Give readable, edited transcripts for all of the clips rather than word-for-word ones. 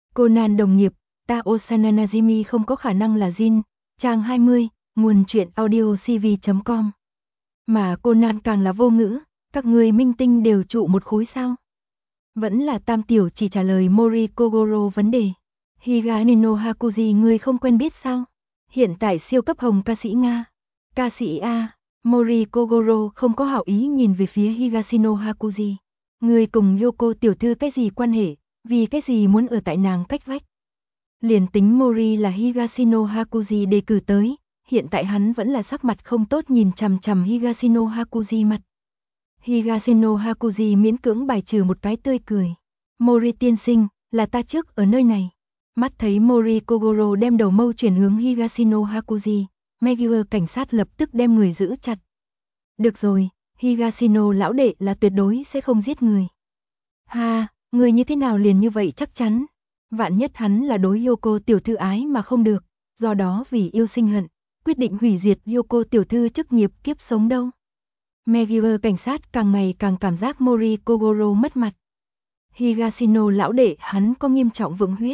Conan đồng nghiệp, ta Osana Najimi không có khả năng là Jin, trang 20, nguồn truyện audio cv.com. Mà Conan càng là vô ngữ, các người minh tinh đều trụ một khối sao? Vẫn là Tam Tiểu chỉ trả lời Mori Kogoro vấn đề. Higanino Hakuji ngươi không quen biết sao? Hiện tại siêu cấp hồng ca sĩ Nga. Ca sĩ A. Mori Kogoro không có hảo ý nhìn về phía Higashino Hakuji. Người cùng Yoko tiểu thư cái gì quan hệ, vì cái gì muốn ở tại nàng cách vách. Liền tính Mori là Higashino Hakuji đề cử tới, hiện tại hắn vẫn là sắc mặt không tốt nhìn chằm chằm Higashino Hakuji mặt. Higashino Hakuji miễn cưỡng bài trừ một cái tươi cười. Mori tiên sinh, là ta trước ở nơi này. Mắt thấy Mori Kogoro đem đầu mâu chuyển hướng Higashino Hakuji, Megiwara cảnh sát lập tức đem người giữ chặt. Được rồi, Higashino lão đệ là tuyệt đối sẽ không giết người. Ha, người như thế nào liền như vậy chắc chắn. Vạn nhất hắn là đối Yoko tiểu thư ái mà không được, do đó vì yêu sinh hận, quyết định hủy diệt Yoko tiểu thư chức nghiệp kiếp sống đâu. Megiwara cảnh sát càng ngày càng cảm giác Mori Kogoro mất mặt. Higashino lão đệ hắn có nghiêm trọng vượng huyết.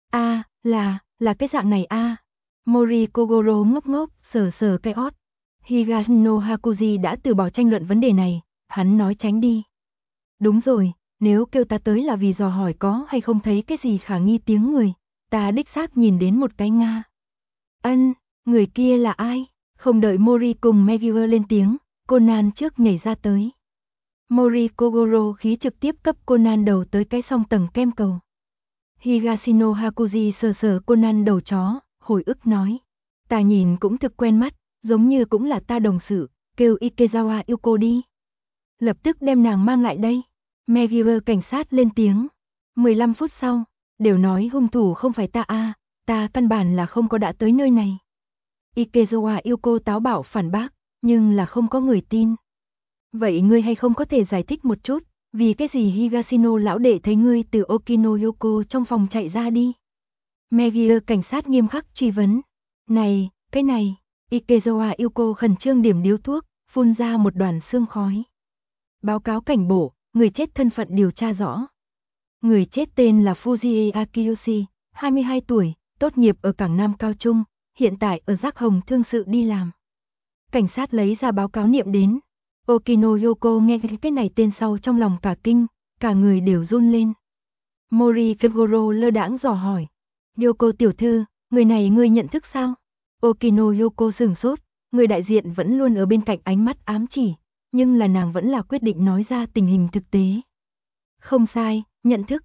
Là cái dạng này Mori Kogoro ngốc ngốc, sờ cái ót. Higashino Hakuji đã từ bỏ tranh luận vấn đề này, hắn nói tránh đi. Đúng rồi, nếu kêu ta tới là vì dò hỏi có hay không thấy cái gì khả nghi tiếng người, ta đích xác nhìn đến một cái Nga. Người kia là ai? Không đợi Mori cùng Megiwara lên tiếng, Conan trước nhảy ra tới. Mori Kogoro khí trực tiếp cấp Conan đầu tới cái song tầng kem cầu. Higashino Hakuji sờ Conan đầu chó, hồi ức nói. Ta nhìn cũng thực quen mắt, giống như cũng là ta đồng sự, kêu Ikezawa Yoko đi. Lập tức đem nàng mang lại đây. Megiwara cảnh sát lên tiếng. 15 phút sau, đều nói hung thủ không phải ta ta căn bản là không có đã tới nơi này. Ikezawa Yoko táo bạo phản bác, nhưng là không có người tin. Vậy ngươi hay không có thể giải thích một chút, vì cái gì Higashino lão đệ thấy ngươi từ Okinoyoko trong phòng chạy ra đi? Megiwara cảnh sát nghiêm khắc truy vấn. Cái này, Ikezawa Yoko khẩn trương điểm điếu thuốc, phun ra một đoàn sương khói. Báo cáo cảnh bộ, người chết thân phận điều tra rõ. Người chết tên là Fujie Akiyoshi, 22 tuổi, tốt nghiệp ở Cảng Nam Cao Trung, hiện tại ở Giác Hồng Thương sự đi làm. Cảnh sát lấy ra báo cáo niệm đến. Okinoyoko nghe cái này tên sau trong lòng cả kinh, cả người đều run lên. Mori Kogoro lơ đãng dò hỏi. Yoko tiểu thư, người này ngươi nhận thức sao? Okinoyoko sửng sốt, người đại diện vẫn luôn ở bên cạnh ánh mắt ám chỉ, nhưng là nàng vẫn là quyết định nói ra tình hình thực tế. Không sai, nhận thức.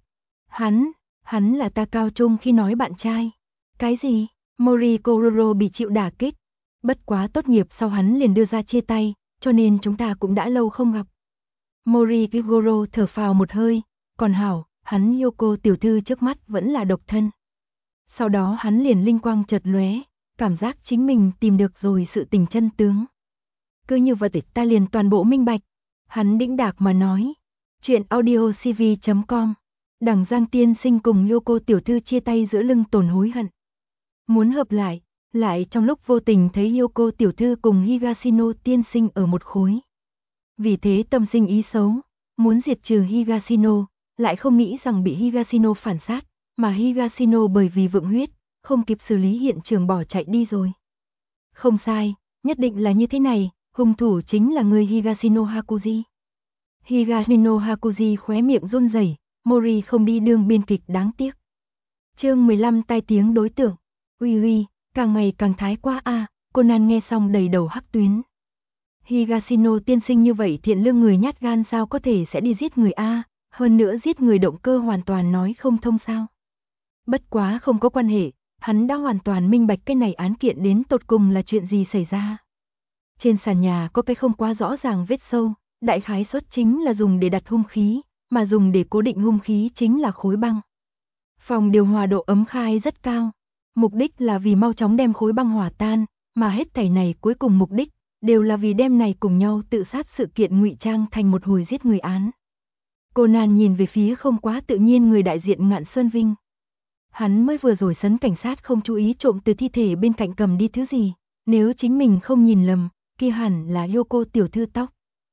Hắn là ta cao trung khi nói bạn trai. Cái gì? Mori Kogoro bị chịu đả kích. Bất quá tốt nghiệp sau hắn liền đưa ra chia tay, cho nên chúng ta cũng đã lâu không gặp. Mori Kogoro thở phào một hơi, còn hảo, hắn Yoko tiểu thư trước mắt vẫn là độc thân. Sau đó hắn liền linh quang chợt lóe, cảm giác chính mình tìm được rồi sự tình chân tướng. Cứ như vậy ta liền toàn bộ minh bạch. Hắn đĩnh đạc mà nói. Chuyện audio cv.com. Đằng Giang tiên sinh cùng Yoko tiểu thư chia tay giữa lưng tổn hối hận. Muốn hợp lại trong lúc vô tình thấy Yoko tiểu thư cùng Higashino tiên sinh ở một khối. Vì thế tâm sinh ý xấu, muốn diệt trừ Higashino, lại không nghĩ rằng bị Higashino phản sát, mà Higashino bởi vì vượng huyết, không kịp xử lý hiện trường bỏ chạy đi rồi. Không sai, nhất định là như thế này, hung thủ chính là người Higashino Hakuji. Higashino Hakuji khóe miệng run rẩy, Mori không đi đương biên kịch đáng tiếc. Chương 15 tai tiếng đối tượng. Uy, càng ngày càng thái quá Conan nghe xong đầy đầu hắc tuyến. Higashino tiên sinh như vậy thiện lương người nhát gan sao có thể sẽ đi giết người hơn nữa giết người động cơ hoàn toàn nói không thông sao. Bất quá không có quan hệ, hắn đã hoàn toàn minh bạch cái này án kiện đến tột cùng là chuyện gì xảy ra. Trên sàn nhà có cái không quá rõ ràng vết sâu, đại khái suất chính là dùng để đặt hung khí, mà dùng để cố định hung khí chính là khối băng. Phòng điều hòa độ ấm khai rất cao, mục đích là vì mau chóng đem khối băng hòa tan, mà hết thảy này cuối cùng mục đích đều là vì đem này cùng nhau tự sát sự kiện ngụy trang thành một hồi giết người án. Conan nhìn về phía không quá tự nhiên người đại diện Ngạn Sơn Vinh. Hắn mới vừa rồi sấn cảnh sát không chú ý trộm từ thi thể bên cạnh cầm đi thứ gì, nếu chính mình không nhìn lầm, kia hẳn là Yoko tiểu thư tóc.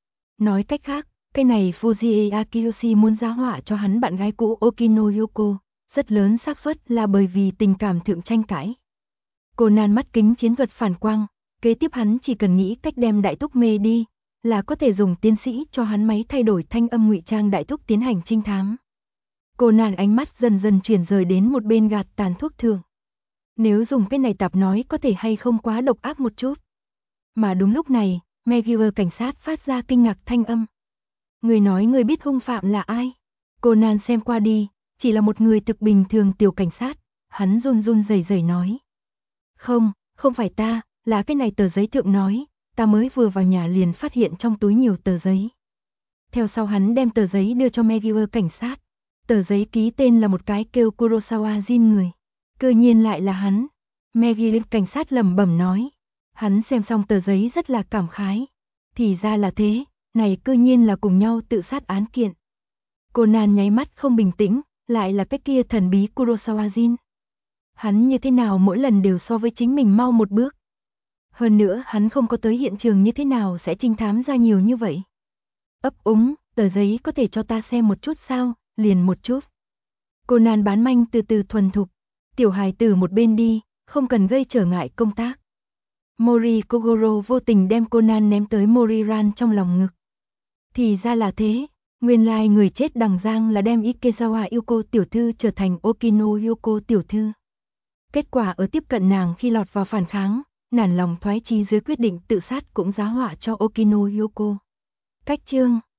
Nói cách khác, cái này Fujie Akiyoshi muốn giá họa cho hắn bạn gái cũ Okinoyoko, rất lớn xác suất là bởi vì tình cảm thượng tranh cãi. Conan mắt kính chiến thuật phản quang, kế tiếp hắn chỉ cần nghĩ cách đem Đại Túc mê đi, là có thể dùng tiến sĩ cho hắn máy thay đổi thanh âm ngụy trang Đại Túc tiến hành trinh thám. Conan ánh mắt dần dần chuyển rời đến một bên gạt tàn thuốc thường. Nếu dùng cái này tạp nói có thể hay không quá độc ác một chút. Mà đúng lúc này, MacGyver cảnh sát phát ra kinh ngạc thanh âm. Người nói người biết hung phạm là ai? Conan xem qua đi, chỉ là một người thực bình thường tiểu cảnh sát, hắn run run rẩy rẩy nói. Không phải ta, là cái này tờ giấy thượng nói, ta mới vừa vào nhà liền phát hiện trong túi nhiều tờ giấy. Theo sau hắn đem tờ giấy đưa cho MacGyver cảnh sát, tờ giấy ký tên là một cái kêu Kurosawa Jin người. Cơ nhiên lại là hắn. MacGyver cảnh sát lẩm bẩm nói. Hắn xem xong tờ giấy rất là cảm khái. Thì ra là thế, này cơ nhiên là cùng nhau tự sát án kiện. Conan nháy mắt không bình tĩnh, lại là cái kia thần bí Kurosawa Jin. Hắn như thế nào mỗi lần đều so với chính mình mau một bước. Hơn nữa hắn không có tới hiện trường như thế nào sẽ trinh thám ra nhiều như vậy. Ấp úng, tờ giấy có thể cho ta xem một chút sao, liền một chút. Conan bán manh từ từ thuần thục. Tiểu hài tử một bên đi, không cần gây trở ngại công tác. Mori Kogoro vô tình đem Conan ném tới Moriran trong lòng ngực. Thì ra là thế, nguyên lai người chết đằng giang là đem Ikezawa Yuko tiểu thư trở thành Okino Yuko tiểu thư. Kết quả ở tiếp cận nàng khi lọt vào phản kháng, nản lòng thoái chí dưới quyết định tự sát cũng giá họa cho Okino Yuko. Cách chương